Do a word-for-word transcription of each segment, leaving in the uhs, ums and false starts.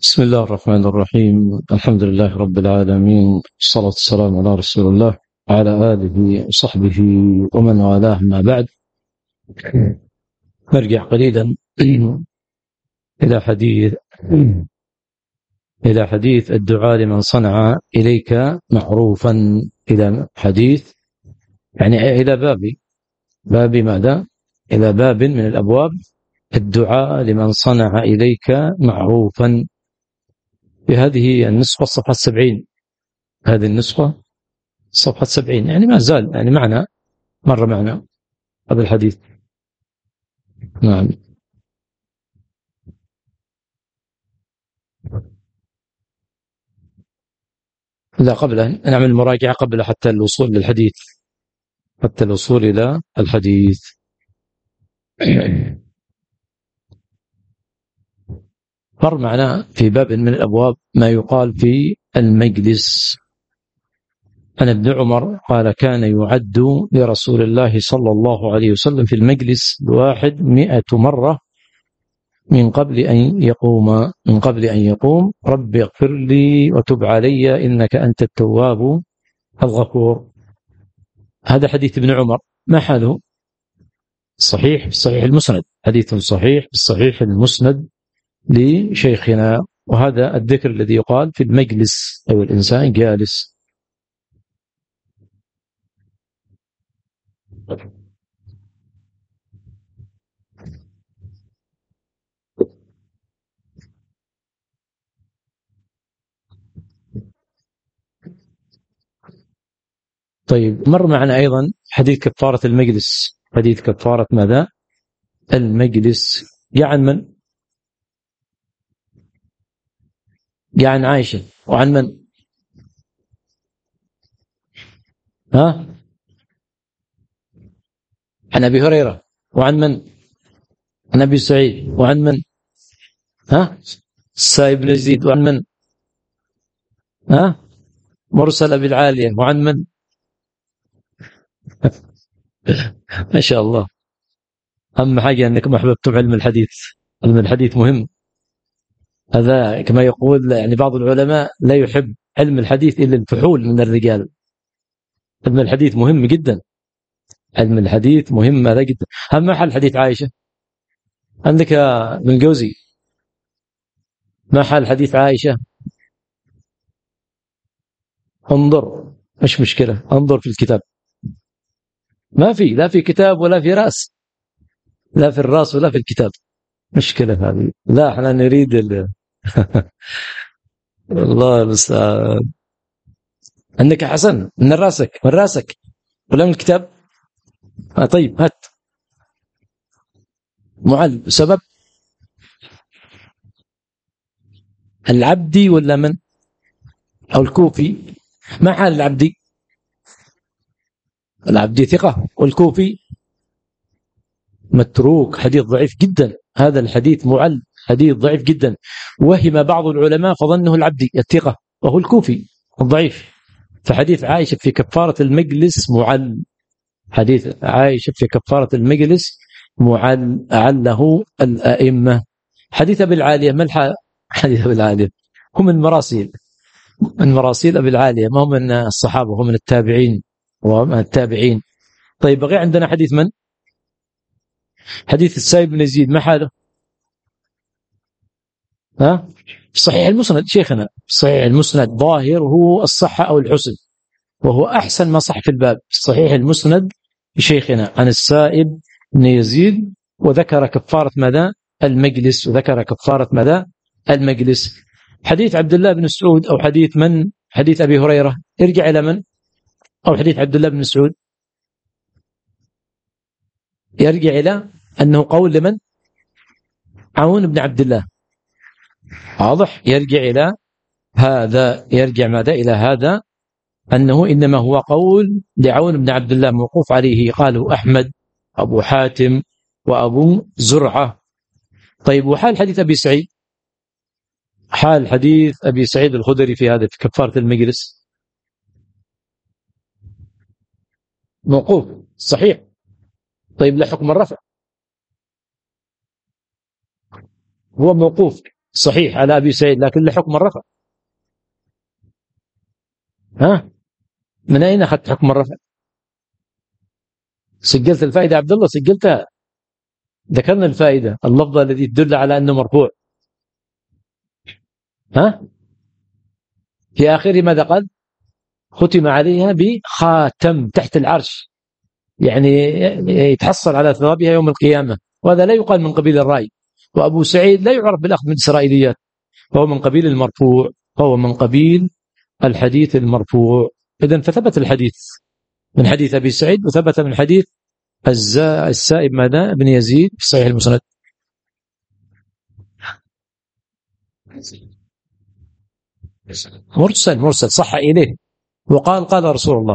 بسم الله الرحمن الرحيم. الحمد لله رب العالمين، الصلاة والسلام على رسول الله وعلى آله وصحبه ومن والاه. ما بعد، نرجع قليلا إلى حديث إلى حديث الدعاء لمن صنع إليك معروفا، إلى حديث يعني إلى باب باب ماذا؟ إلى باب من الأبواب الدعاء لمن صنع إليك معروفا. بهذه النسخة الصفحة السبعين، هذه النسخة الصفحة السبعين، يعني ما زال يعني معنا مر معنا هذا الحديث. نعم. لا، قبل أن نعمل مراجعة، قبل حتى الوصول للحديث، حتى الوصول إلى الحديث. مر معنا في باب من الأبواب ما يقال في المجلس. عن ابن عمر قال: كان يعد لرسول الله صلى الله عليه وسلم في المجلس الواحد مئة مرة من قبل أن يقوم من قبل أن يقوم رب اغفر لي وتب علي إنك أنت التواب الغفور. هذا حديث ابن عمر، ما حاله؟ صحيح صحيح المسند، حديث صحيح الصحيح المسند لشيخنا. وهذا الذكر الذي يقال في المجلس أو الإنسان جالس. طيب، مر معنا أيضا حديث كفارة المجلس. حديث كفارة ماذا؟ المجلس. جاء عن من؟ جاء عن عائشة. وعن من؟ ها؟ عن أبي هريرة. وعن من؟ عن أبي سعيد. وعن من؟ ها؟ السائب بن يزيد. وعن من؟ ها؟ مرسل أبي العالية. وعن من؟ ما شاء الله. أهم حاجة أنكم أحببتم علم الحديث. علم الحديث مهم. هذا كما يقول يعني بعض العلماء: لا يحب علم الحديث إلا الفحول من الرجال. علم الحديث مهم جدا. علم الحديث مهم هذا جدا. أهم محل حديث عائشة عندك ابن الجوزي، ما حال حديث عائشة؟ انظر، مش مشكلة، انظر في الكتاب. ما في، لا في كتاب ولا في رأس، لا في الرأس ولا في الكتاب. مشكلة هذه. لا، احنا نريد ال... الله المستعان. عندك حسن من راسك، من راسك ولا من الكتاب؟ آه طيب، هات. معل سبب العبدي ولا من؟ أو الكوفي؟ ما حال العبدي؟ العبدي ثقة، والكوفي متروك، حديث ضعيف جدا. هذا الحديث معل، حديث ضعيف جدا. وهم بعض العلماء فظنه العبدي الثقة وهو الكوفي الضعيف. فحديث عائشة في كفارة المجلس معل. حديث عائشة في كفارة المجلس معل، أعله الأئمة. حديث أبي العالية ما الحال؟ حديث أبي العالية هم من مراسيل، من مراسيل أبي العالية، ما هم من الصحابة، هم من التابعين ومن التابعين. طيب، بقي عندنا حديث من؟ حديث السائب بن يزيد، ما حاله؟ ها؟ صحيح المسند شيخنا، صحيح المسند ظاهره الصحة أو الحسن، وهو أحسن ما صح في الباب. صحيح المسند لشيخنا عن السائب بن يزيد، وذكر كفارة ماذا؟ المجلس. وذكر كفارة ماذا؟ المجلس. حديث عبد الله بن مسعود أو حديث من؟ حديث أبي هريرة، ارجع إلى من؟ أو حديث عبد الله بن مسعود يرجع إلى أنه قول لمن؟ عون بن عبد الله. واضح؟ يرجع إلى هذا، يرجع ماذا؟ إلى هذا، أنه إنما هو قول لعون بن عبد الله موقوف عليه، قاله أحمد، أبو حاتم، وأبو زرعة. طيب، وحال حديث أبي سعيد؟ حال حديث أبي سعيد الخدري في هذا، في كفارة المجلس، موقوف صحيح. طيب، لا حكم الرفع، هو موقوف. صحيح على أبي سعيد لكن لحكم الرفع. ها من أين أخذت حكم الرفع؟ سجلت الفائدة عبد الله؟ سجلتها؟ ذكرنا الفائدة اللفظة التي تدل على أنه مرفوع. ها في آخره ماذا قال؟ ختم عليها بخاتم تحت العرش، يعني يتحصل على ثوابها يوم القيامة، وهذا لا يقال من قبيل الرأي. وأبو سعيد لا يعرف بالأخذ من الإسرائيليات، فهو من قبيل المرفوع، فهو من قبيل الحديث المرفوع. إذن فثبت الحديث من حديث أبي سعيد، وثبت من حديث السائب ماذا بن يزيد في صحيح المسند. مرسل مرسل صح إليه وقال قال رسول الله.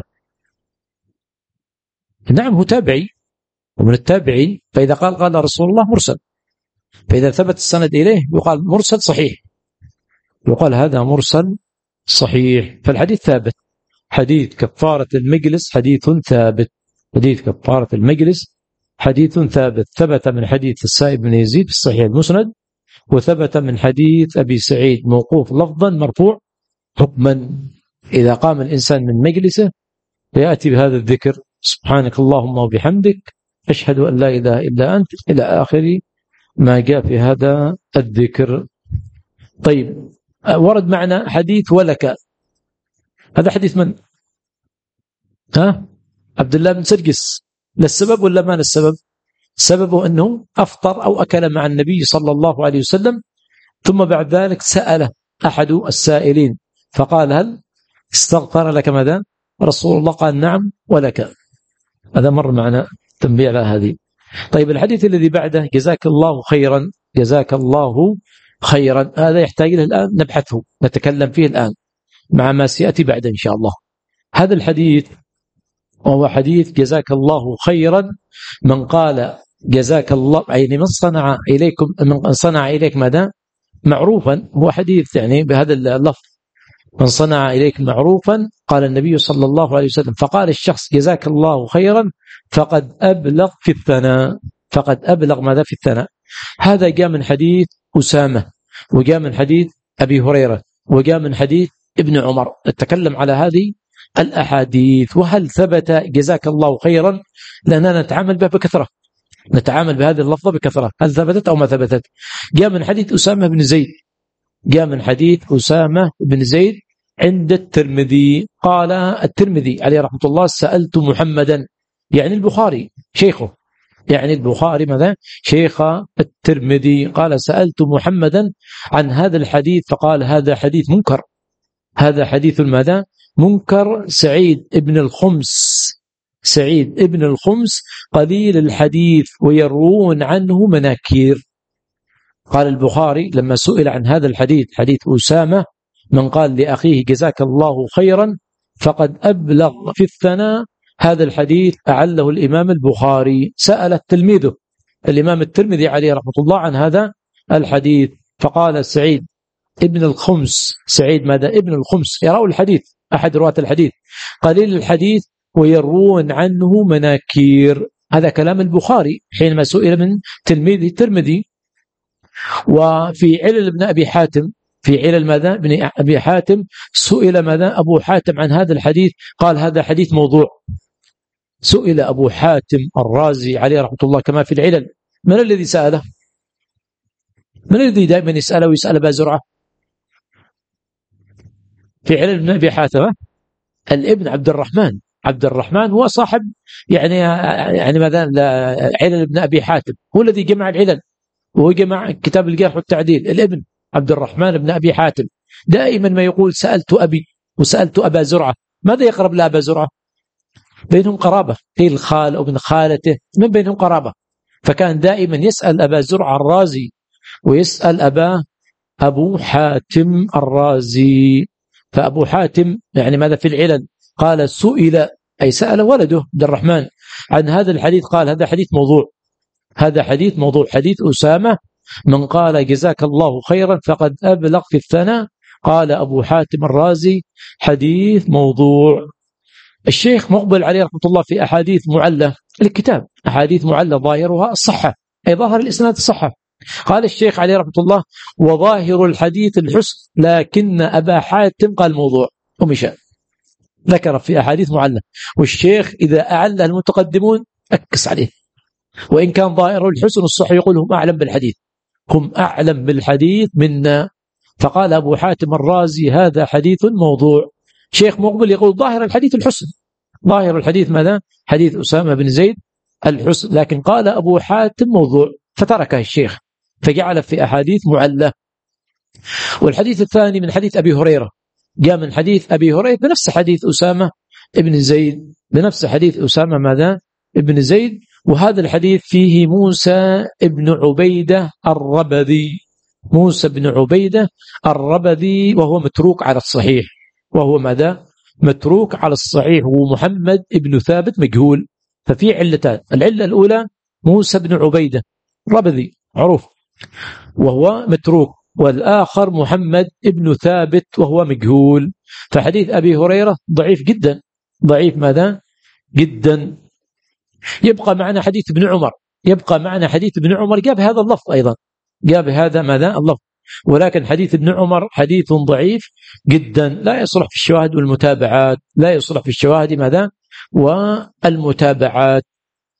نعم هو تابعي ومن التابعين، فإذا قال قال رسول الله مرسل، فإذا ثبت السند إليه يقال مرسل صحيح، يقال هذا مرسل صحيح. فالحديث ثابت، حديث كفارة المجلس حديث ثابت، حديث كفارة المجلس حديث ثابت، ثبت من حديث السائب بن يزيد في الصحيح المسند، وثبت من حديث أبي سعيد موقوف لفظا مرفوع حكما. إذا قام الإنسان من مجلسه فيأتي بهذا الذكر: سبحانك اللهم وبحمدك أشهد أن لا إله إلا أنت، إلى آخر ما جاء في هذا الذكر. طيب ورد معنا حديث ولك، هذا حديث من؟ ها عبد الله بن سرجس. للسبب ولا ما للسبب؟ سببه أنه أفطر أو أكل مع النبي صلى الله عليه وسلم، ثم بعد ذلك سأل أحد السائلين فقال: هل استغفر لك ماذا رسول الله؟ قال: نعم ولك. هذا مر معنا تنبيه على هذه. طيب الحديث الذي بعده: جزاك الله خيرا، جزاك الله خيرا، هذا يحتاج له الآن نبحثه نتكلم فيه الآن مع ما سيأتي بعد إن شاء الله. هذا الحديث وهو حديث جزاك الله خيرا، من قال جزاك الله يعني من صنع إليكم، من صنع إليك ماذا معروفا، هو حديث يعني بهذا اللفظ: من صنع إليك معروفا، قال النبي صلى الله عليه وسلم، فقال الشخص جزاك الله خيرا فقد أبلغ في الثناء، فقد أبلغ ماذا في الثناء. هذا جاء من حديث أسامة، وجاء من حديث أبي هريرة، وجاء من حديث ابن عمر. نتكلم على هذه الأحاديث، وهل ثبت جزاك الله خيرا؟ لأننا نتعامل بها بكثرة، نتعامل بهذه اللفظة بكثرة، هل ثبتت أو ما ثبتت؟ جاء من حديث أسامة بن زيد، جاء من حديث أسامة بن زيد عند الترمذي، قال الترمذي عليه رحمة الله: سألت محمدا، يعني البخاري شيخه، يعني البخاري ماذا شيخ الترمذي، قال: سألت محمدا عن هذا الحديث فقال: هذا حديث منكر، هذا حديث ماذا منكر. سعيد ابن الخمس، سعيد ابن الخمس قليل الحديث ويروون عنه مناكير. قال البخاري لما سئل عن هذا الحديث، حديث أسامة من قال لأخيه جزاك الله خيرا فقد أبلغ في الثناء، هذا الحديث أعله الإمام البخاري. سأل تلميذه الإمام الترمذي عليه رحمة الله عن هذا الحديث، فقال سعيد ابن الخمس، سعيد ماذا ابن الخمس، يرى الحديث أحد رواة الحديث، قليل الحديث ويروون عنه مناكير. هذا كلام البخاري حينما سئل من تلميذ الترمذي. وفي علل ابن أبي حاتم، في علل ماذا ابن أبي حاتم، سئل ماذا أبو حاتم عن هذا الحديث، قال: هذا حديث موضوع. سئل أبو حاتم الرازي عليه رحمة الله كما في العلل، من الذي سأله؟ من الذي دائما يسأله ويسأل أبا زرعة في علل ابن أبي حاتم؟ الابن عبد الرحمن، عبد الرحمن هو صاحب يعني يعني ماذا علل ابن أبي حاتم، هو الذي جمع العلل وهو جمع كتاب الجرح والتعديل. الابن عبد الرحمن بن أبي حاتم دائما ما يقول: سألت أبي وسألت أبا زرعة. ماذا يقرب لأبا زرعة؟ بينهم قرابة، قيل الخال أو ابن خالته، من بينهم قرابة، فكان دائما يسأل أبا زرعة الرازي ويسأل أبا أبو حاتم الرازي. فأبو حاتم يعني ماذا في العلل قال: سئل أي سأل ولده عبد الرحمن عن هذا الحديث، قال: هذا حديث موضوع، هذا حديث موضوع، حديث أسامة من قال جزاك الله خيرا فقد أبلغ في الثناء، قال أبو حاتم الرازي: حديث موضوع. الشيخ مقبل عليه رحمة الله في أحاديث معلة الكتاب، أحاديث معلة ظاهرها الصحة، أي ظاهر الإسناد الصحة، قال الشيخ عليه رحمة الله: وظاهر الحديث الحسن، لكن أبا حاتم قال موضوع ومشى، ذكر في أحاديث معلة، والشيخ إذا أعلى المتقدمون أكس عليه، وإن كان ظاهر الحسن الصح يقول هم أعلم بالحديث، هم أعلم بالحديث منا. فقال أبو حاتم الرازي: هذا حديث موضوع. شيخ مقبل يقول ظاهر الحديث الحسن، ظاهر الحديث ماذا؟ حديث أسامة بن زيد الحسن، لكن قال أبو حاتم موضوع، فتركه الشيخ فجعل في أحاديث معلة. والحديث الثاني من حديث أبي هريرة، جاء من حديث أبي هريرة بنفس حديث أسامة بن زيد، بنفس حديث أسامة ماذا؟ ابن زيد. وهذا الحديث فيه موسى ابن عبيدة الربذي، موسى بن عبيدة الربذي، وهو متروك على الصحيح، وهو ماذا؟ متروك على الصحيح. ومحمد ابن ثابت مجهول، ففي علتان: العلة الأولى موسى بن عبيدة الربذي معروف وهو متروك، والآخر محمد ابن ثابت وهو مجهول. فحديث أبي هريرة ضعيف جدا، ضعيف ماذا؟ جدا. يبقى معنا حديث ابن عمر، يبقى معنا حديث ابن عمر جاب هذا اللفظ أيضا، جاب هذا ماذا؟ اللفظ، ولكن حديث ابن عمر حديث ضعيف جدا، لا يصلح في الشواهد والمتابعات، لا يصلح في الشواهد ماذا؟ والمتابعات.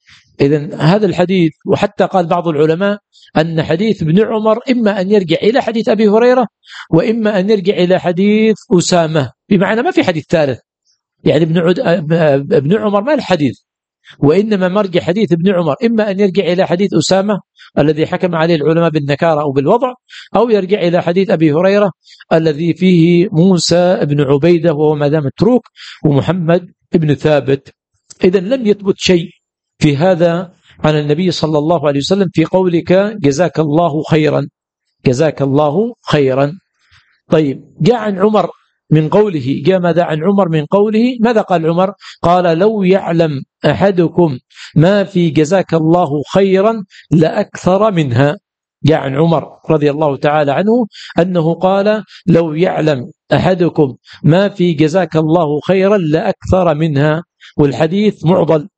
إذن هذا الحديث، وحتى قال بعض العلماء أن حديث ابن عمر إما أن يرجع إلى حديث أبي هريرة، وإما أن يرجع إلى حديث أسامة، بمعنى ما في حديث ثالث، يعني ابن, عد... ابن عمر ما الحديث، وإنما مرجع حديث ابن عمر إما أن يرجع إلى حديث أسامة الذي حكم عليه العلماء بالنكارة أو بالوضع، أو يرجع إلى حديث أبي هريرة الذي فيه موسى بن عبيدة وهو ماذا؟ متروك، ومحمد بن ثابت. إذن لم يثبت شيء في هذا عن النبي صلى الله عليه وسلم في قولك جزاك الله خيرا، جزاك الله خيرا. طيب، جاء عن عمر من قوله، جاء ماذا عن عمر من قوله؟ ماذا قال عمر؟ قال: لو يعلم أحدكم ما في جزاك الله خيرا لأكثر منها. جاء عن عمر رضي الله تعالى عنه أنه قال: لو يعلم أحدكم ما في جزاك الله خيرا لأكثر منها. والحديث معضل،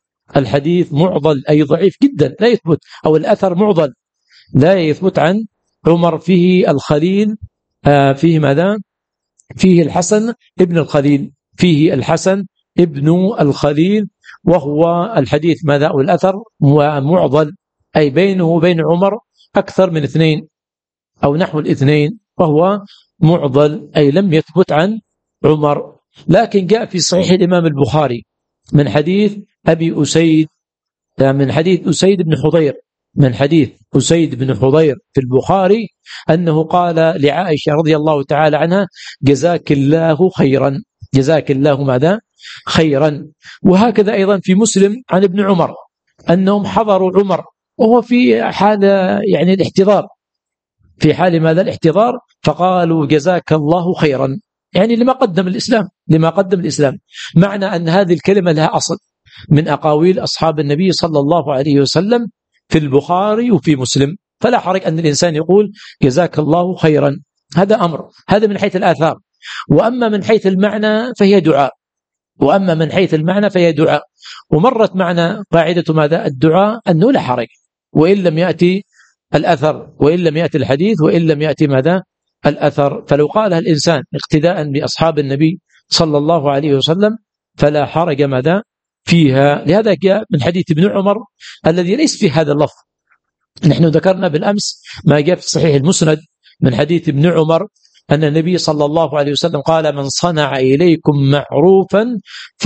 الحديث معضل أي ضعيف جدا، لا يثبت، أو الأثر معضل لا يثبت عن عمر. فيه الخليل، آه فيه ماذا؟ فيه الحسن ابن الخليل، فيه الحسن ابن الخليل، وهو الحديث ماذا؟ والأثر معضل، أي بينه وبين عمر أكثر من اثنين أو نحو الاثنين، وهو معضل أي لم يثبت عن عمر. لكن جاء في صحيح الإمام البخاري من حديث أبي أسيد، من حديث أسيد بن حضير، من حديث أسيد بن حضير في البخاري أنه قال لعائشة رضي الله تعالى عنها: جزاك الله خيرا، جزاك الله ماذا؟ خيرا. وهكذا أيضا في مسلم عن ابن عمر أنهم حضروا عمر وهو في حال يعني الاحتضار، في حال ماذا؟ الاحتضار، فقالوا جزاك الله خيرا، يعني لما قدم الإسلام، لما قدم الإسلام. معنى أن هذه الكلمة لها أصل من أقاويل أصحاب النبي صلى الله عليه وسلم في البخاري وفي مسلم، فلا حرج أن الإنسان يقول جزاك الله خيرا، هذا أمر، هذا من حيث الآثار. وأما من حيث المعنى فهي دعاء، وأما من حيث المعنى فهي دعاء. ومرت معنا قاعدة ماذا؟ الدعاء، أنه لا حرج وإن لم يأتي الأثر، وإن لم يأتي الحديث، وإن لم يأتي ماذا؟ الأثر. فلو قالها الإنسان اقتداء بأصحاب النبي صلى الله عليه وسلم فلا حرج ماذا؟ فيها. لهذا جاء من حديث ابن عمر الذي ليس في هذا اللفظ. نحن ذكرنا بالأمس ما جاء في صحيح المسند من حديث ابن عمر أن النبي صلى الله عليه وسلم قال: من صنع إليكم معروفا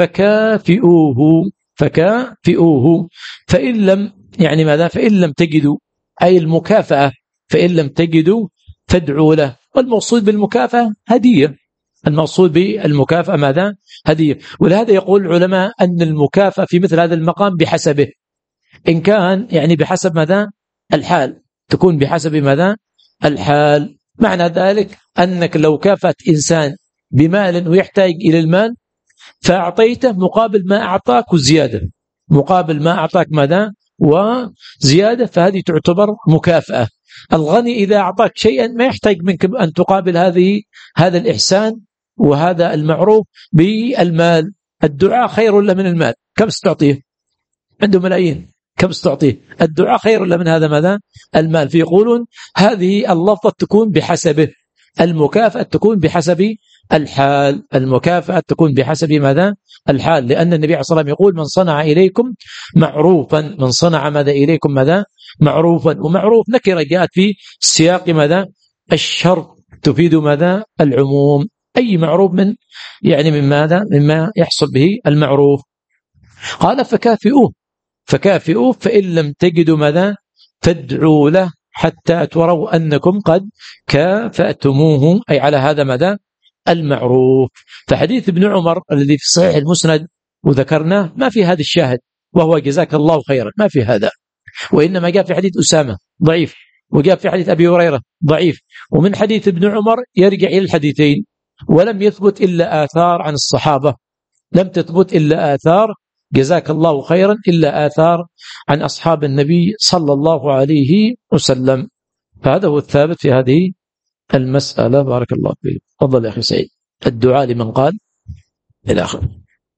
فكافئوه، فكافئوه، فإن لم يعني ماذا؟ فإن لم تجدوا، أي المكافأة، فإن لم تجدوا فادعوا له. والمقصود بالمكافأة هدية، المقصود بالمكافأة ماذا؟ هدية. ولهذا يقول العلماء أن المكافأة في مثل هذا المقام بحسبه، إن كان يعني بحسب ماذا؟ الحال، تكون بحسب ماذا؟ الحال. معنى ذلك أنك لو كافأت إنسان بمال ويحتاج إلى المال فأعطيته مقابل ما أعطاك وزيادة، مقابل ما أعطاك ماذا؟ وزيادة، فهذه تعتبر مكافأة. الغني إذا أعطاك شيئا ما يحتاج منك أن تقابل هذه هذا الإحسان وهذا المعروف بالمال. الدعاء خير له من المال، كم ستعطيه؟ عنده ملايين، كم ستعطيه؟ الدعاء خير ولا من هذا ماذا؟ المال. فيقولون هذه اللفظة تكون بحسبه، المكافأة تكون بحسب الحال، المكافأة تكون بحسب ماذا؟ الحال، لأن النبي عليه الصلاة والسلام يقول من صنع إليكم معروفا، من صنع ماذا إليكم ماذا؟ معروفا. ومعروف نكرة جاءت في سياق ماذا؟ الشرط، تفيد ماذا؟ العموم، أي معروف من يعني من ماذا؟ مما يحصل به المعروف. قال فكافئوه، فكافئوه فإن لم تجدوا ماذا؟ فادعوا له حتى تروا أنكم قد كافأتموه، أي على هذا ماذا؟ المعروف. فحديث ابن عمر الذي في صحيح المسند وذكرناه ما في هذا الشاهد، وهو جزاك الله خيرا، ما في هذا، وإنما جاء في حديث أسامة ضعيف، وجاء في حديث أبي هريرة ضعيف، ومن حديث ابن عمر يرجع إلى الحديثين، ولم يثبت إلا آثار عن الصحابة، لم تثبت إلا آثار جزاك الله خيرا إلا آثار عن أصحاب النبي صلى الله عليه وسلم. فهذا هو الثابت في هذه المسألة. بارك الله فيك. تفضل يا أخي سعيد. الدعاء لمن قال إلى آخره.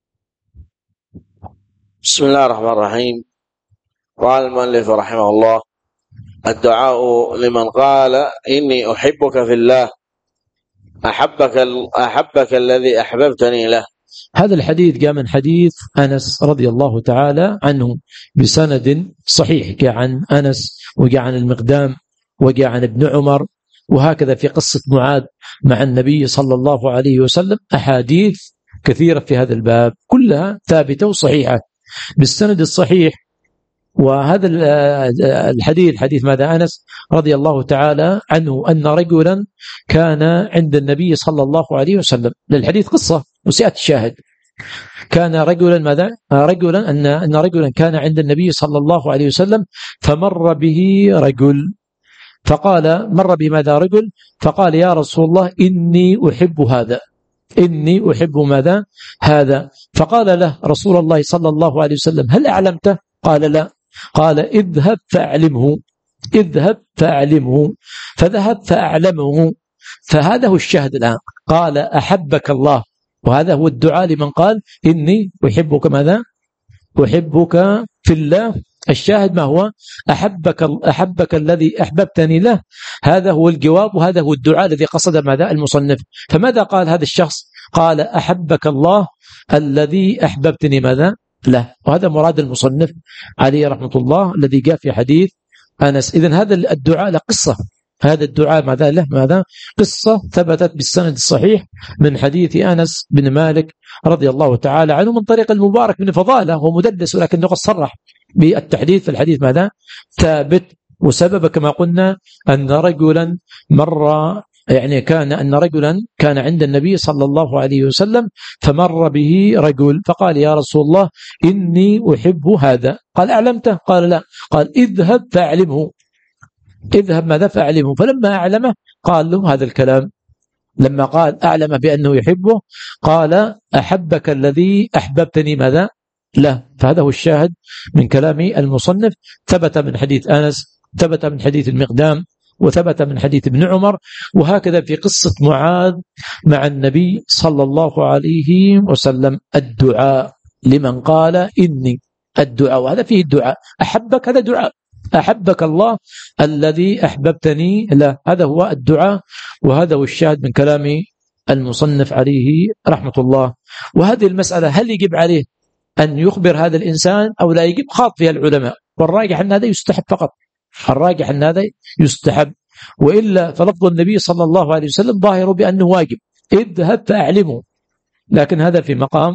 بسم الله الرحمن الرحيم. قال المؤلف رحمه الله: الدعاء لمن قال إني أحبك في الله أحبك, أحبك الذي أحببتني له. هذا الحديث جاء من حديث أنس رضي الله تعالى عنه بسند صحيح، جاء عن أنس وجاء عن المقدام وجاء عن ابن عمر، وهكذا في قصة معاذ مع النبي صلى الله عليه وسلم أحاديث كثيرة في هذا الباب كلها ثابتة وصحيحة بالسند الصحيح. وهذا الحديث حديث ماذا؟ أنس رضي الله تعالى عنه أن رجلا كان عند النبي صلى الله عليه وسلم، للحديث قصة وسيأتي الشاهد. كان رجلا ماذا؟ رجلا أن أن رجلا كان عند النبي صلى الله عليه وسلم فمر به رجل، فقال مر بماذا رجل فقال يا رسول الله إني أحب هذا، إني أحب ماذا؟ هذا. فقال له رسول الله صلى الله عليه وسلم هل أعلمته؟ قال لا. قال اذهب فأعلمه، اذهب فأعلمه. فذهب فأعلمه. فهذا هو الشاهد الآن. قال أحبك الله، وهذا هو الدعاء لمن قال إني أحبك ماذا؟ أحبك في الله. الشاهد ما هو؟ أحبك, أحبك الذي أحببتني له. هذا هو الجواب، وهذا هو الدعاء الذي قصد ماذا؟ المصنف. فماذا قال هذا الشخص؟ قال أحبك الله الذي أحببتني ماذا؟ له. وهذا مراد المصنف عليه رحمة الله الذي جاء في حديث أنس. إذن هذا الدعاء له قصة، هذا الدعاء ماذا له؟ ماذا؟ قصة ثبتت بالسند الصحيح من حديث أنس بن مالك رضي الله تعالى عنه من طريق المبارك بن فضالة، هو مدلس ولكنه قد صرح بالتحديث في الحديث ماذا؟ ثابت. وسبب كما قلنا أن رجلا مر يعني كان أن رجلا كان عند النبي صلى الله عليه وسلم فمر به رجل فقال يا رسول الله إني أحب هذا. قال أعلمته؟ قال لا. قال اذهب فأعلمه، اذهب ماذا؟ فأعلمه. فلما أعلمه قال له هذا الكلام. لما قال أعلم بأنه يحبه قال أحبك الذي أحببتني ماذا؟ لا. فهذا هو الشاهد من كلام المصنف. ثبت من حديث أنس، ثبت من حديث المقدام، وثبت من حديث ابن عمر، وهكذا في قصة معاذ مع النبي صلى الله عليه وسلم. الدعاء لمن قال إني، الدعاء وهذا فيه الدعاء. أحبك هذا دعاء، أحبك الله الذي أحببتني له، هذا هو الدعاء، وهذا هو الشاهد من كلام المصنف عليه رحمة الله. وهذه المسألة هل يجب عليه أن يخبر هذا الإنسان أو لا يجب؟ خاض فيها العلماء، والراجح أن هذا يستحب فقط، الراجح أن هذا يستحب، وإلا فلفظ النبي صلى الله عليه وسلم ظاهر بأنه واجب، اذهب فأعلمه، لكن هذا في مقام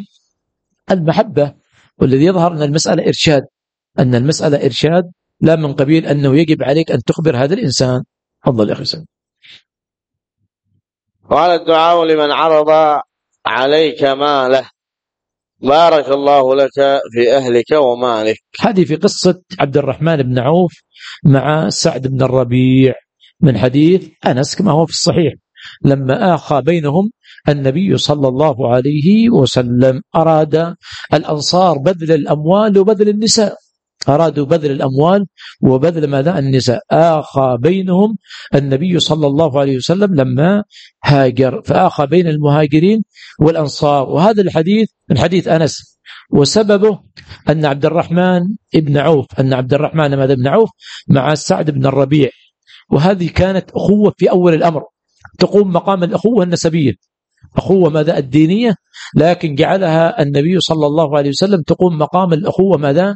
المحبة، والذي يظهر أن المسألة إرشاد، أن المسألة إرشاد لا من قبيل أنه يجب عليك أن تخبر هذا الإنسان. تفضل يا أخي سلام. قال الدعاء لمن عرض عليك ماله بارك الله لك في أهلك ومالك. هذه في قصة عبد الرحمن بن عوف مع سعد بن الربيع من حديث أنس كما هو في الصحيح، لما آخى بينهم النبي صلى الله عليه وسلم. أراد الأنصار بذل الأموال وبذل النساء، أرادوا بذل الأموال وبذل ماذا؟ النساء. آخى بينهم النبي صلى الله عليه وسلم لما هاجر، فآخى بين المهاجرين والأنصار. وهذا الحديث من حديث أنس وسببه أن عبد الرحمن ابن عوف أن عبد الرحمن ماذا بن عوف مع سعد بن الربيع، وهذه كانت أخوة في أول الأمر تقوم مقام الأخوة النسبية، أخوة ماذا الدينية، لكن جعلها النبي صلى الله عليه وسلم تقوم مقام الأخوة ماذا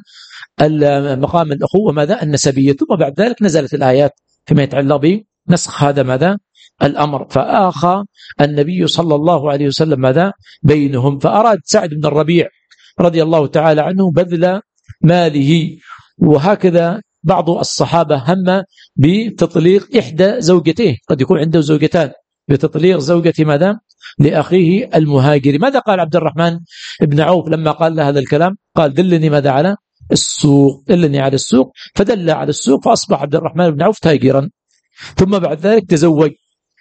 مقام الأخوة ماذا النسبية. ثم بعد ذلك نزلت الآيات فيما يتعلق بنسخ هذا ماذا الأمر، فآخى النبي صلى الله عليه وسلم ماذا بينهم، فأراد سعد بن الربيع رضي الله تعالى عنه بذل ماله. وهكذا بعض الصحابة هم بتطليق إحدى زوجته، قد يكون عنده زوجتان، بتطليق زوجة ماذا لأخيه المهاجر. ماذا قال عبد الرحمن بن عوف لما قال له هذا الكلام؟ قال دلني ماذا على السوق، دلني على السوق، فدل على السوق، فأصبح عبد الرحمن بن عوف تاجرا. ثم بعد ذلك تزوج،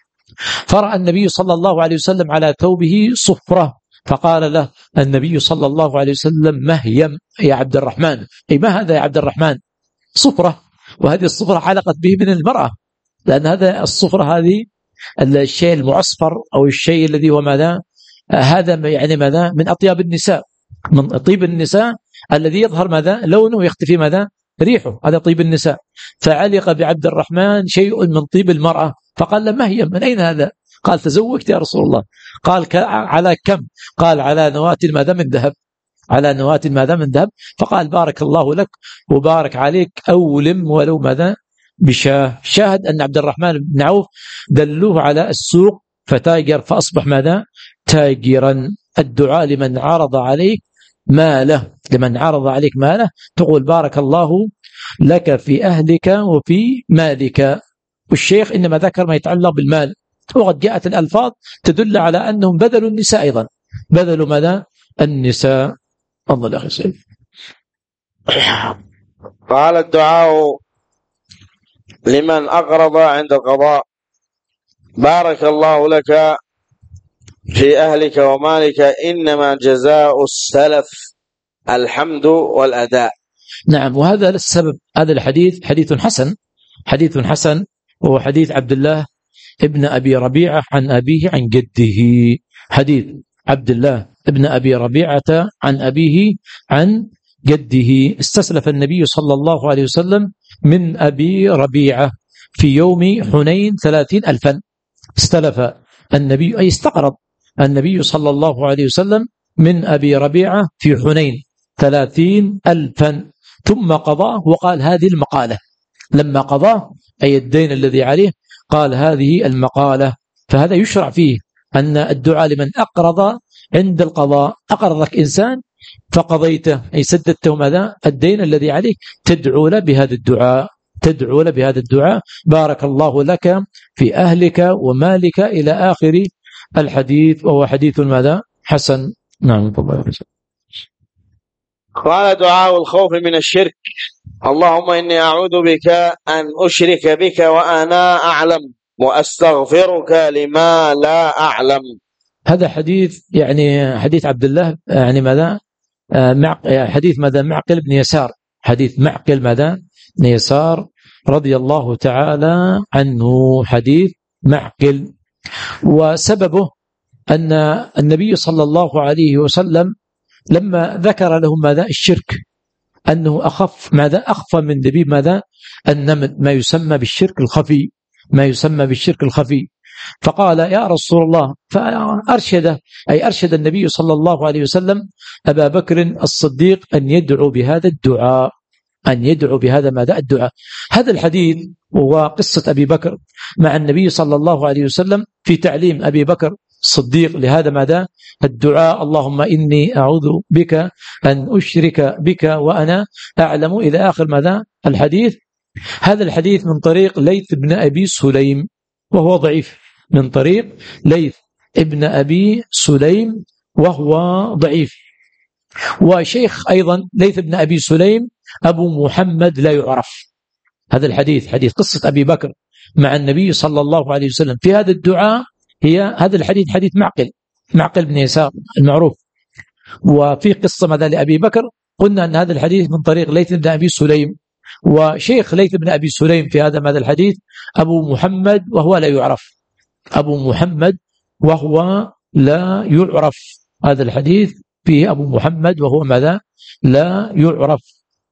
فرأى النبي صلى الله عليه وسلم على ثوبه صفرة، فقال له النبي صلى الله عليه وسلم مهيم يا عبد الرحمن، أي ما هذا يا عبد الرحمن؟ صفرة، وهذه الصفرة علقت به من المرأة، لأن هذا الصفرة هذه الشيء المعصفر أو الشيء الذي هو ماذا هذا يعني ماذا من أطياب النساء، من طيب النساء الذي يظهر ماذا لونه ويختفي ماذا ريحه، هذا طيب النساء. فعلق بعبد الرحمن شيء من طيب المرأة، فقال له مهيم من أين هذا؟ قال تزوجت يا رسول الله. قال على كم؟ قال على نواة ماذا من ذهب، على نواة ماذا من ذهب. فقال بارك الله لك وبارك عليك، أولم ولو ماذا بشاه. شاهد أن عبد الرحمن بن عوف دلوه على السوق فتاجر، فأصبح ماذا تاجرا. الدعاء لمن عرض عليك ماله، لمن عرض عليك ماله تقول بارك الله لك في أهلك وفي مالك. والشيخ إنما ذكر ما يتعلق بالمال، وقد جاءت الألفاظ تدل على أنهم بذلوا النساء أيضا، بذلوا ماذا النساء. الله الأخي سيد. قال الدعاء لمن أقرض عند القضاء بارك الله لك في أهلك ومالك، إنما جزاء السلف الحمد والأداء. نعم، وهذا السبب. هذا الحديث حديث حسن، حديث حسن وهو حديث عبد الله ابن أبي ربيعة عن أبيه عن جده. حديث عبد الله ابن أبي ربيعة عن أبيه عن جده. استسلف النبي صلى الله عليه وسلم من أبي ربيعة في يوم حنين ثلاثين ألفا. استلف النبي أي استقرض النبي صلى الله عليه وسلم من أبي ربيعة في حنين ثلاثين ألفا، ثم قضاه وقال هذه المقالة. لما قضاه أي الدين الذي عليه قال هذه المقالة. فهذا يشرع فيه أن الدعاء لمن أقرض عند القضاء، أقرضك إنسان فقضيته أي سددته ماذا الدين الذي عليك، تدعو له بهذا الدعاء، تدعو له بهذا الدعاء بارك الله لك في أهلك ومالك إلى آخر الحديث، وهو حديث ماذا حسن. نعم. قال دعاء الخوف من الشرك اللهم إني أعوذ بك أن أشرك بك وأنا أعلم وأستغفرك لما لا أعلم. هذا حديث يعني حديث عبد الله يعني ماذا حديث ماذا معقل بن يسار، حديث معقل ماذا بن يسار رضي الله تعالى عنه، حديث معقل. وسببه أن النبي صلى الله عليه وسلم لما ذكر لهم ماذا الشرك أنه أخف ماذا أخفى من دبيب ماذا النمل، ما يسمى بالشرك الخفي، ما يسمى بالشرك الخفي. فقال يا رسول الله، فأرشد أي أرشد النبي صلى الله عليه وسلم أبا بكر الصديق أن يدعو بهذا الدعاء، أن يدعو بهذا ماذا الدعاء. هذا الحديث هو قصة أبي بكر مع النبي صلى الله عليه وسلم في تعليم أبي بكر الصديق لهذا ماذا الدعاء اللهم إني أعوذ بك أن أشرك بك وأنا أعلم إلى آخر ماذا الحديث. هذا الحديث من طريق ليث بن أبي سليم وهو ضعيف، من طريق ليث ابن أبي سليم وهو ضعيف. وشيخ أيضا ليث بن أبي سليم أبو محمد لا يعرف. هذا الحديث حديث قصة أبي بكر مع النبي صلى الله عليه وسلم في هذا الدعاء، هي هذا الحديث حديث معقل معقل بن يسار المعروف. وفي قصة ماذا لأبي بكر قلنا أن هذا الحديث من طريق ليث بن أبي سليم، وشيخ ليث بن أبي سليم في هذا ماذا الحديث أبو محمد وهو لا يعرف، أبو محمد وهو لا يعرف. هذا الحديث فيه أبو محمد وهو ماذا؟ لا يعرف.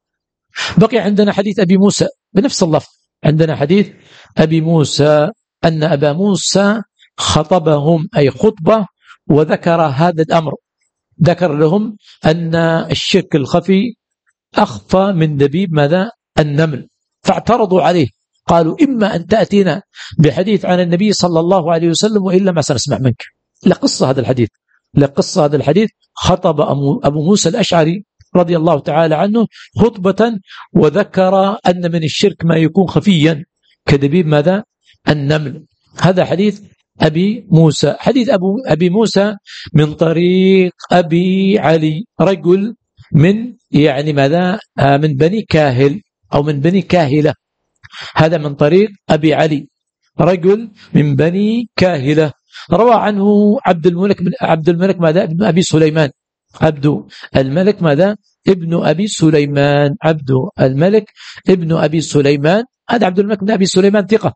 بقي عندنا حديث أبي موسى بنفس اللفظ. عندنا حديث أبي موسى أن أبا موسى خطبهم أي خطبة وذكر هذا الأمر، ذكر لهم أن الشرك الخفي أخفى من دبيب ماذا؟ النمل. فاعترضوا عليه قالوا إما أن تأتينا بحديث عن النبي صلى الله عليه وسلم وإلا ما سنسمع منك. لقصة هذا الحديث لقصة هذا الحديث خطب أبو موسى الأشعري رضي الله تعالى عنه خطبة وذكر أن من الشرك ما يكون خفيا كدبيب ماذا؟ النمل. هذا حديث أبي موسى. حديث أبو أبي موسى من طريق أبي علي رجل من يعني ماذا؟ من بني كاهل أو من بني كاهلة. هذا من طريق أبي علي رجل من بني كاهلة. روى عنه عبد الملك عبد الملك ماذا؟ ابن أبي سليمان. عبد الملك ماذا؟ ابن أبي سليمان. عبد الملك ابن أبي سليمان. هذا عبد الملك ابن أبي سليمان ثقة،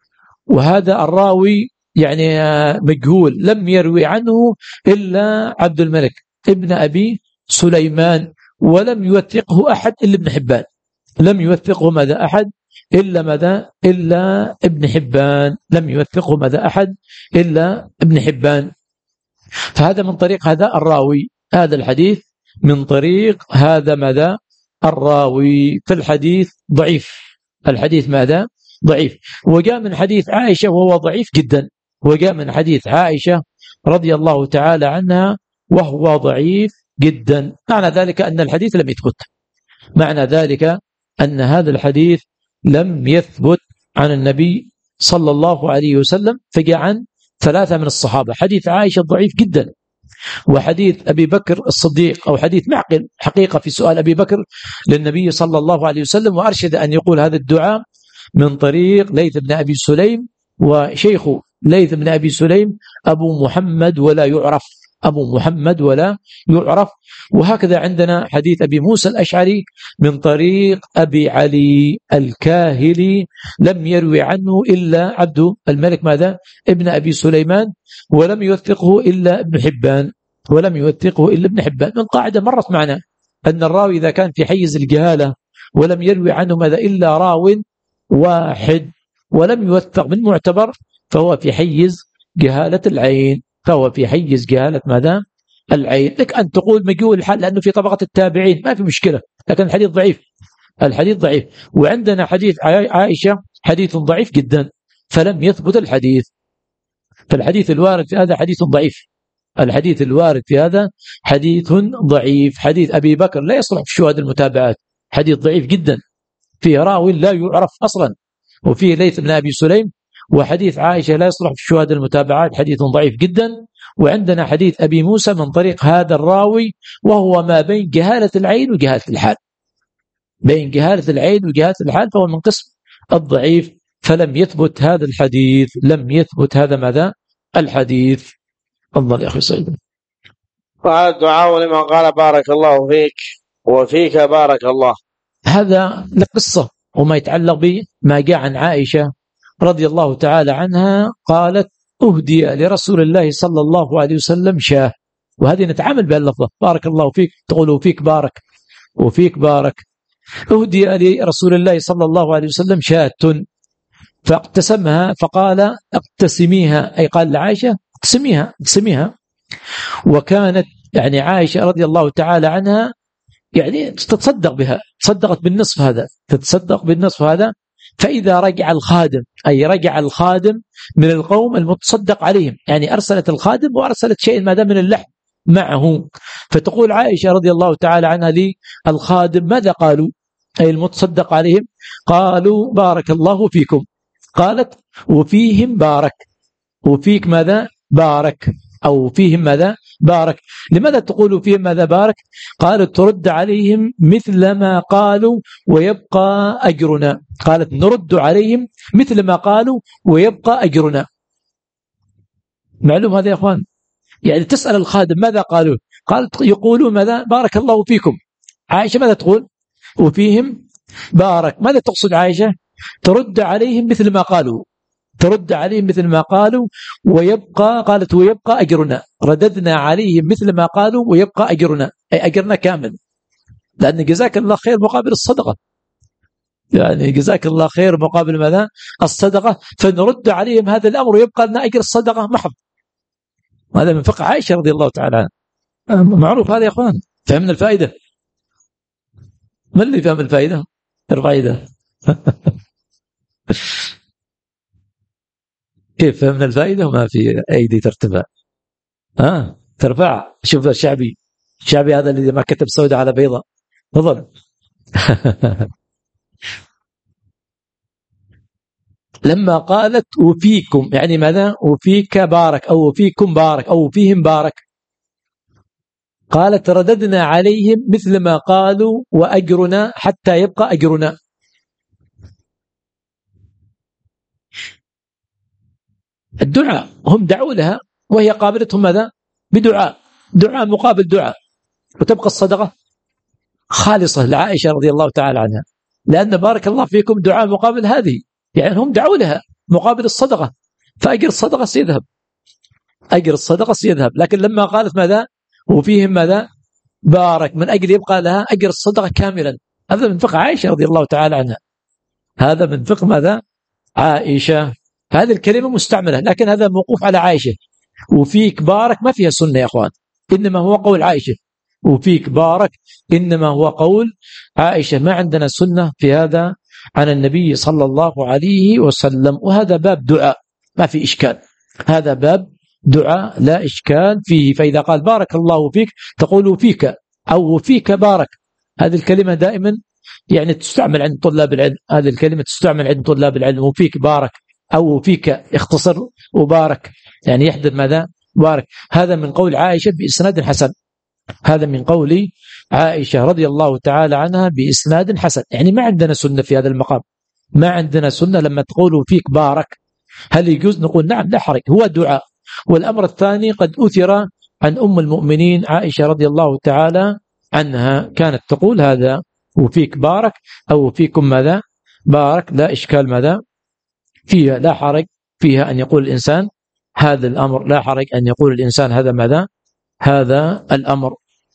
وهذا الراوي يعني مجهول، لم يروي عنه إلا عبد الملك ابن أبي سليمان، ولم يوثقه أحد إلا ابن حبان. لم يوثقه ماذا؟ أحد إلا ماذا؟ إلا ابن حبان. لم يوثقه ماذا؟ أحد إلا ابن حبان. فهذا من طريق هذا الراوي. هذا الحديث من طريق هذا ماذا؟ الراوي. في الحديث ضعيف. الحديث ماذا؟ ضعيف. وجاء من حديث عائشة وهو ضعيف جدا. وجاء من حديث عائشة رضي الله تعالى عنها وهو ضعيف جدا. معنى ذلك أن الحديث لم يثبت. معنى ذلك أن هذا الحديث لم يثبت عن النبي صلى الله عليه وسلم. فجاء عن ثلاثة من الصحابة. حديث عائشة ضعيف جدا، وحديث أبي بكر الصديق أو حديث معقل حقيقة في سؤال أبي بكر للنبي صلى الله عليه وسلم وأرشد أن يقول هذا الدعاء من طريق ليث بن أبي سليم، وشيخه ليث بن أبي سليم أبو محمد ولا يعرف. أبو محمد ولا يعرف. وهكذا عندنا حديث أبي موسى الأشعري من طريق أبي علي الكاهلي لم يروي عنه إلا عبد الملك ماذا؟ ابن أبي سليمان، ولم يوثقه إلا ابن حبان. ولم يوثقه إلا ابن حبان. من قاعدة مرت معنا أن الراوي إذا كان في حيز الجهالة ولم يروي عنه ماذا؟ إلا راو واحد ولم يوثق من معتبر، فهو في حيز جهالة العين. فهو في حيز جهالة ماذا؟ العين. لك أن تقول مجهول الحال لأنه في طبقة التابعين ما في مشكلة، لكن الحديث ضعيف. الحديث ضعيف. وعندنا حديث عائشة حديث ضعيف جدا فلم يثبت الحديث. فالحديث الوارد في هذا حديث ضعيف. الحديث الوارد في هذا حديث ضعيف. حديث أبي بكر لا يصلح في شهود المتابعات، حديث ضعيف جدا فيه راوي لا يعرف أصلا، وفيه ليث بن أبي سليم. وحديث عائشة لا يصلح في شهود المتابعات، حديث ضعيف جدا. وعندنا حديث أبي موسى من طريق هذا الراوي وهو ما بين جهالة العين وجهالة الحال. بين جهالة العين وجهالة الحال، فهو من قسم الضعيف. فلم يثبت هذا الحديث. لم يثبت هذا ماذا؟ الحديث. تفضل يا أخي سعيد. وهذا الدعاء لمن قال بارك الله فيك وفيك بارك الله. هذا لقصة وما يتعلق بما جاء عن عائشة رضي الله تعالى عنها قالت أهدي لرسول الله صلى الله عليه وسلم شاه. وهذه نتعامل بها اللفظة بارك الله فيك، تقول فيك بارك وفيك بارك. أهدي لرسول الله صلى الله عليه وسلم شاة فاقتسمها فقال اقتسميها، أي قال لعائشة اقسميها اقسميها. وكانت يعني عائشة رضي الله تعالى عنها يعني تتصدق بها، تصدقت بالنصف هذا، تتصدق بالنصف هذا. فإذا رجع الخادم، أي رجع الخادم من القوم المتصدق عليهم، يعني أرسلت الخادم وأرسلت شيء ماذا؟ من اللحم معه. فتقول عائشة رضي الله تعالى عنها لي الخادم ماذا قالوا؟ أي المتصدق عليهم قالوا بارك الله فيكم. قالت وفيهم بارك. وفيك ماذا؟ بارك. أو فيهم ماذا؟ بارك. لماذا تقول فيهم ماذا؟ بارك. قالت ترد عليهم مثل ما قالوا ويبقى أجرنا. قالت نرد عليهم مثل ما قالوا ويبقى أجرنا. معلوم هذا يا أخوان؟ يعني تسأل الخادم ماذا قالوا؟ قالت يقولون ماذا؟ بارك الله فيكم. عائشة ماذا تقول؟ وفيهم بارك. ماذا تقصد عائشة؟ ترد عليهم مثل ما قالوا. ترد عليهم مثل ما قالوا ويبقى، قالت ويبقى أجرنا، رددنا عليهم مثل ما قالوا ويبقى أجرنا، أي أجرنا كامل، لأن جزاك الله خير مقابل الصدقة، يعني جزاك الله خير مقابل ماذا؟ الصدقة، فنرد عليهم هذا الأمر ويبقى لنا أجر الصدقة محض. هذا من فقه عائشة رضي الله تعالى عنها، معروف هذا يا أخوان. فهمنا الفائدة؟ من اللي فهم الفائدة؟ ارفع يده. كيف فهمنا الفائدة وما في أيدي ترتفع؟ ها ترفع. شوف الشعبي، الشعبي هذا اللي ما كتب سوداء على بيضة. تفضل. لما قالت وفيكم، يعني ماذا؟ وفيك بارك، أو وفيكم بارك، أو وفيهم بارك. قالت رددنا عليهم مثل ما قالوا وأجرنا حتى يبقى أجرنا. الدعاء هم دعوا لها وهي قابلتهم ماذا؟ بدعاء، دعاء مقابل دعاء، وتبقى الصدقة خالصة لعائشة رضي الله تعالى عنها، لأن بارك الله فيكم دعاء مقابل هذه، يعني هم دعوا لها مقابل الصدقة، فأجر الصدقة سيذهب، أجر الصدقة سيذهب. لكن لما قالت ماذا؟ وفيهم ماذا؟ بارك، من أجل يبقى لها أجر الصدقة كاملا. هذا من فقه عائشة رضي الله تعالى عنها، هذا من فقه ماذا؟ عائشة. هذه الكلمة مستعملة، لكن هذا موقوف على عائشة. وفيك بارك ما فيها سنة يا أخوان، إنما هو قول عائشة. وفيك بارك إنما هو قول عائشة، ما عندنا سنة في هذا عن النبي صلى الله عليه وسلم. وهذا باب دعاء ما في إشكال، هذا باب دعاء لا إشكال فيه. فإذا قال بارك الله فيك تقول فيك أو فيك بارك. هذه الكلمة دائما يعني تستعمل عند طلاب العلم، هذه الكلمة تستعمل عند طلاب العلم. وفيك بارك أو فيك اختصر وبارك، يعني يحدث ماذا؟ بارك. هذا من قول عائشة بإسناد حسن، هذا من قول عائشة رضي الله تعالى عنها بإسناد حسن. يعني ما عندنا سنة في هذا المقام، ما عندنا سنة لما تقولوا فيك بارك. هل يجوز؟ نقول نعم لا حرج، هو دعاء. والأمر الثاني قد أثر عن أم المؤمنين عائشة رضي الله تعالى عنها، كانت تقول هذا وفيك بارك أو فيكم ماذا؟ بارك، لا إشكال ماذا فيها، لا حرج فيها أن يقول الإنسان هذا الأمر، لا حرج أن يقول الإنسان هذا ماذا؟ هذا الأمر.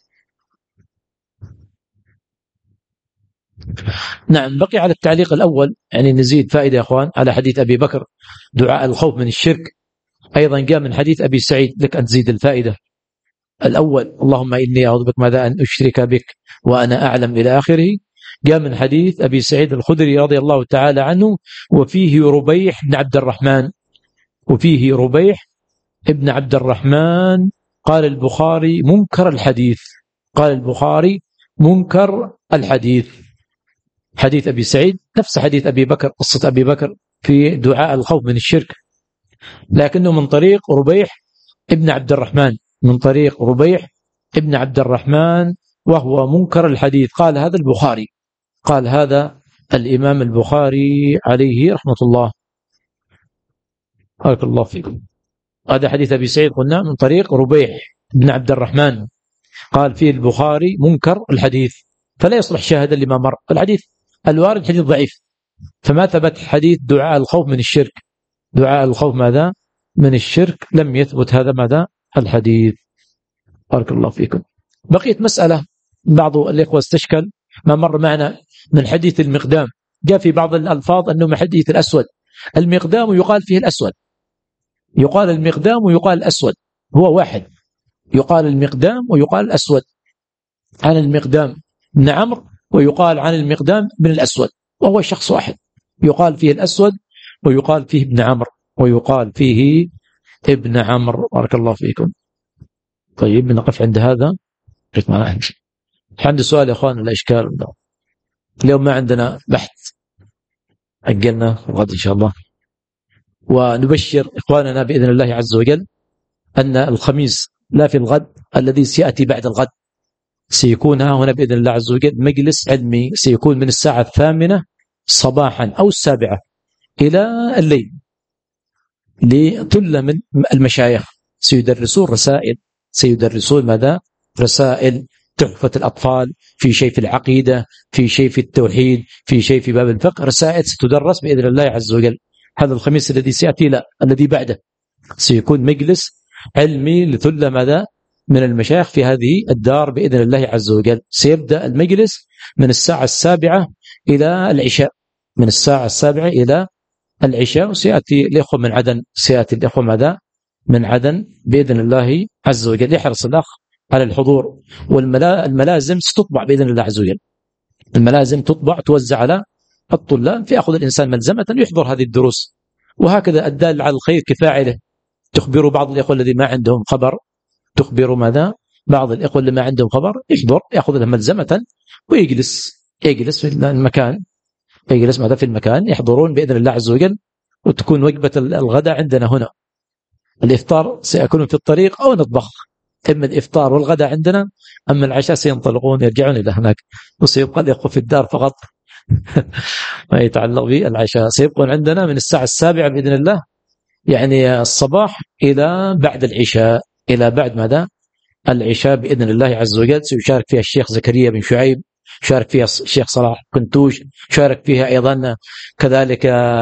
نعم. بقي على التعليق الأول، يعني نزيد فائدة يا أخوان على حديث أبي بكر دعاء الخوف من الشرك. أيضا جاء من حديث أبي سعيد، لك أن تزيد الفائدة الأول اللهم إني أعوذ بك ماذا؟ أن أشرك بك وأنا أعلم إلى آخره. جاء من حديث أبي سعيد الخدري رضي الله تعالى عنه وفيه ربيح بن عبد الرحمن، وفيه ربيح ابن عبد الرحمن. قال البخاري منكر الحديث، قال البخاري منكر الحديث. حديث أبي سعيد نفس حديث أبي بكر، قصة أبي بكر في دعاء الخوف من الشرك، لكنه من طريق ربيح ابن عبد الرحمن، من طريق ربيح ابن عبد الرحمن وهو منكر الحديث. قال هذا البخاري، قال هذا الإمام البخاري عليه رحمة الله. بارك الله فيكم. هذا حديث أبي سعيد قلنا من طريق ربيح بن عبد الرحمن، قال فيه البخاري منكر الحديث، فلا يصلح شاهدا لما مر. الحديث الوارد حديث ضعيف، فما ثبت حديث دعاء الخوف من الشرك، دعاء الخوف ماذا؟ من الشرك، لم يثبت هذا ماذا؟ الحديث. بارك الله فيكم. بقيت مسألة بعض الإخوة استشكل ما مر معنا من حديث المقدام. جاء في بعض الألفاظ أنه من حديث الأسود، المقدام يقال فيه الأسود، يقال المقدام ويقال الأسود، هو واحد، يقال المقدام ويقال الأسود. عن المقدام بن عمرو ويقال عن المقدام بن الأسود، وهو شخص واحد، يقال فيه الأسود ويقال فيه ابن عمرو ويقال فيه ابن عمرو. بارك الله فيكم. طيب نقف عند هذا. عندي سؤال يا أخوان، لا إشكال، اليوم ما عندنا بحث، أجلنا غد إن شاء الله. ونبشر إخواننا بإذن الله عز وجل أن الخميس لا في الغد الذي سيأتي بعد الغد سيكون ها هنا بإذن الله عز وجل مجلس علمي، سيكون من الساعة الثامنة صباحا أو السابعة إلى الليل، لثلة من المشايخ سيدرسون رسائل، سيدرسون ماذا؟ رسائل تحفة الأطفال في شيء في العقيدة، في شيء في التوحيد، في شيء في باب الفقه، رسائل ستدرس بإذن الله عز وجل. هذا الخميس الذي سيأتي لا، الذي بعده سيكون مجلس علمي لثلة ماذا من المشايخ في هذه الدار بإذن الله عز وجل. سيبدأ المجلس من الساعة السابعة إلى العشاء، من الساعة السابعة إلى العشاء، وسيأتي الإخوة من عدن، سيأتي الإخوة ماذا من عدن بإذن الله عز وجل. يحرص الأخ على الحضور. والملازم ستطبع بإذن الله عز وجل، الملازم تطبع توزع على الطلاب، فيأخذ الإنسان ملزمة يحضر هذه الدروس. وهكذا الدال على الخير كفاعله، تخبروا بعض الإخوة الذي ما عندهم خبر، تخبروا ماذا بعض الإخوة اللي ما عندهم خبر، يحضر يأخذ لهم ملزمة ويجلس يجلس في المكان، يجلس ماذا في المكان، يحضرون بإذن الله عز وجل. وتكون وجبة الغداء عندنا هنا، الإفطار سيكون في الطريق أو نطبخ، إما الإفطار والغداء عندنا، أما العشاء سينطلقون يرجعون إلى هناك، وسيبقى الإخوة في الدار فقط ما يتعلق بالعشاء. سيبقون عندنا من الساعة السابعة بإذن الله، يعني الصباح إلى بعد العشاء، إلى بعد ماذا العشاء بإذن الله عز وجل. سيشارك فيها الشيخ زكريا بن شعيب، شارك فيها الشيخ صلاح كنتوش، شارك فيها أيضا كذلك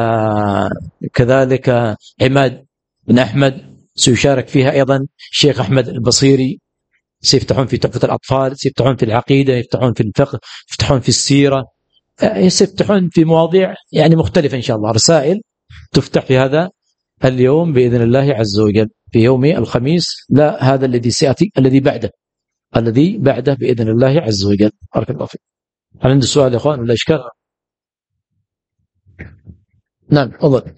كذلك عماد بن أحمد، سيشارك فيها أيضا الشيخ أحمد البصيري. سيفتحون في تحفة الأطفال، سيفتحون في العقيدة، يفتحون في الفقه، يفتحون في السيرة، سيفتحون في مواضيع يعني مختلفة إن شاء الله. رسائل تفتح في هذا اليوم بإذن الله عز وجل، في يوم الخميس، لا هذا الذي سيأتي، الذي بعده، الذي بعده بإذن الله عز وجل. بارك الله فيك. هل عندي سؤال يا إخوان ولا إشكال؟ نعم تفضل.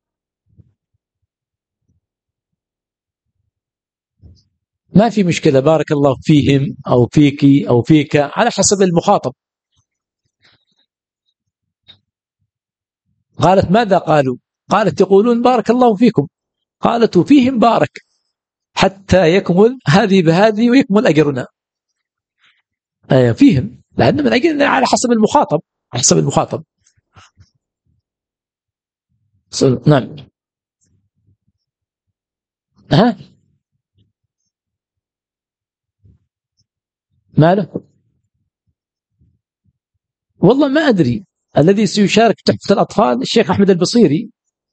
ما في مشكلة، بارك الله فيهم أو فيك أو فيك على حسب المخاطب. قالت ماذا قالوا؟ قالت يقولون بارك الله فيكم، قالت فيهم بارك حتى يكمل هذه بهذه ويكمل أجرنا. أي فيهم، لأن من أجرنا على حسب المخاطب، على حسب المخاطب. نعم. ها ماله؟ والله ما أدري. الذي سيشارك تحفة الأطفال الشيخ أحمد البصيري،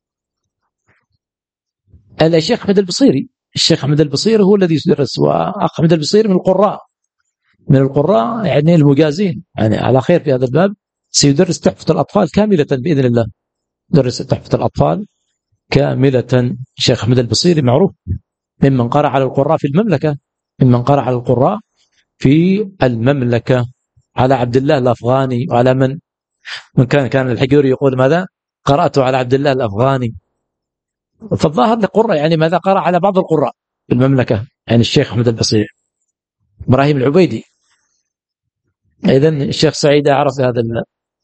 الشيخ أحمد البصيري الشيخ أحمد البصيري هو الذي يدرس، وأخ أحمد البصيري من القراء، من القراء يعني المجازين، يعني على خير في هذا الباب. سيدرس تحفة الأطفال كاملة بإذن الله، درس تحفة الأطفال كاملة. الشيخ أحمد البصيري معروف ممن قرأ على القراء في المملكة، ممن قرأ على القراء في المملكة، على عبد الله الأفغاني، وعلى من من كان كان الحجوري يقول ماذا قرأته على عبد الله الأفغاني. فالظاهر القراء يعني ماذا قرأ على بعض القراء في المملكة، يعني الشيخ أحمد البصيري، إبراهيم العبيدي. إذن الشيخ سعيد أعرف هذا ال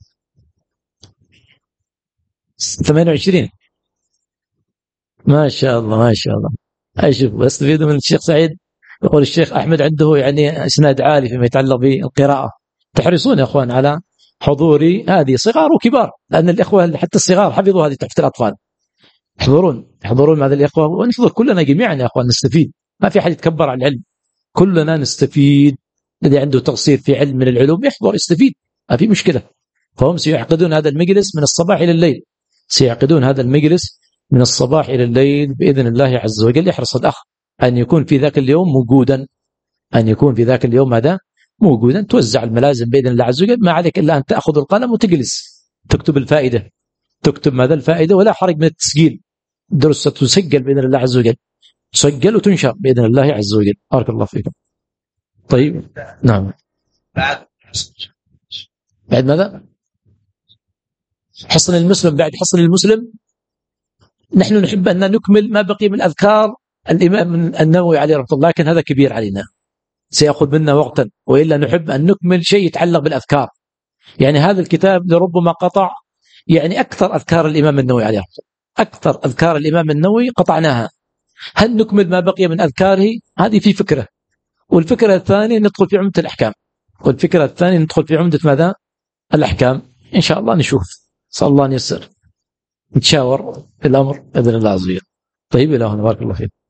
ثمانية وعشرين. ما شاء الله ما شاء الله. أشوف أستفيد من الشيخ سعيد. يقول الشيخ أحمد عنده يعني إسناد عالي فيما يتعلق بالقراءة. تحرصون يا أخوان على حضور هذه صغار وكبار، لأن الإخوة حتى الصغار حفظوا هذه تحفة الأطفال. يحضرون يحضرون مع هذه الإخوة، ونحضر كلنا جميعا يا أخوان، نستفيد. ما في حد يتكبر على العلم، كلنا نستفيد. الذي عنده تقصير في علم من العلوم يحضر يستفيد، ما في مشكلة. فهم سيعقدون هذا المجلس من الصباح إلى الليل، سيعقدون هذا المجلس من الصباح إلى الليل بإذن الله عز وجل. يحرص الأخ أن يكون في ذاك اليوم موجودا، أن يكون في ذاك اليوم هذا موجودا. توزع الملازم بإذن الله عز وجل، ما عليك إلا أن تأخذ القلم وتجلس تكتب الفائدة، تكتب ماذا الفائدة، ولا حرج من التسجيل. الدروس ستسجل بإذن الله عز وجل، تسجل وتنشر بإذن الله عز وجل. بارك الله فيكم. طيب نعم. بعد بعد ماذا؟ حصن المسلم. بعد حصن المسلم نحن نحب أن نكمل ما بقي من أذكار الإمام النووي عليه رحمة الله، لكن هذا كبير علينا، سيأخذ منا وقتا، وإلا نحب أن نكمل شيء يتعلق بالأذكار. يعني هذا الكتاب لربما قطع يعني أكثر أذكار الإمام النووي عليه رحمة الله، أكثر أذكار الإمام النووي قطعناها. هل نكمل ما بقي من أذكاره؟ هذه في فكرة. والفكرة الثانية ندخل في عمدة الأحكام، والفكرة الثانية ندخل في عمدة ماذا؟ الأحكام. إن شاء الله نشوف، صلى الله أن يسر، نتشاور في الأمر بإذن الله عز وجل. طيب إلى هنا، بارك الله فيك.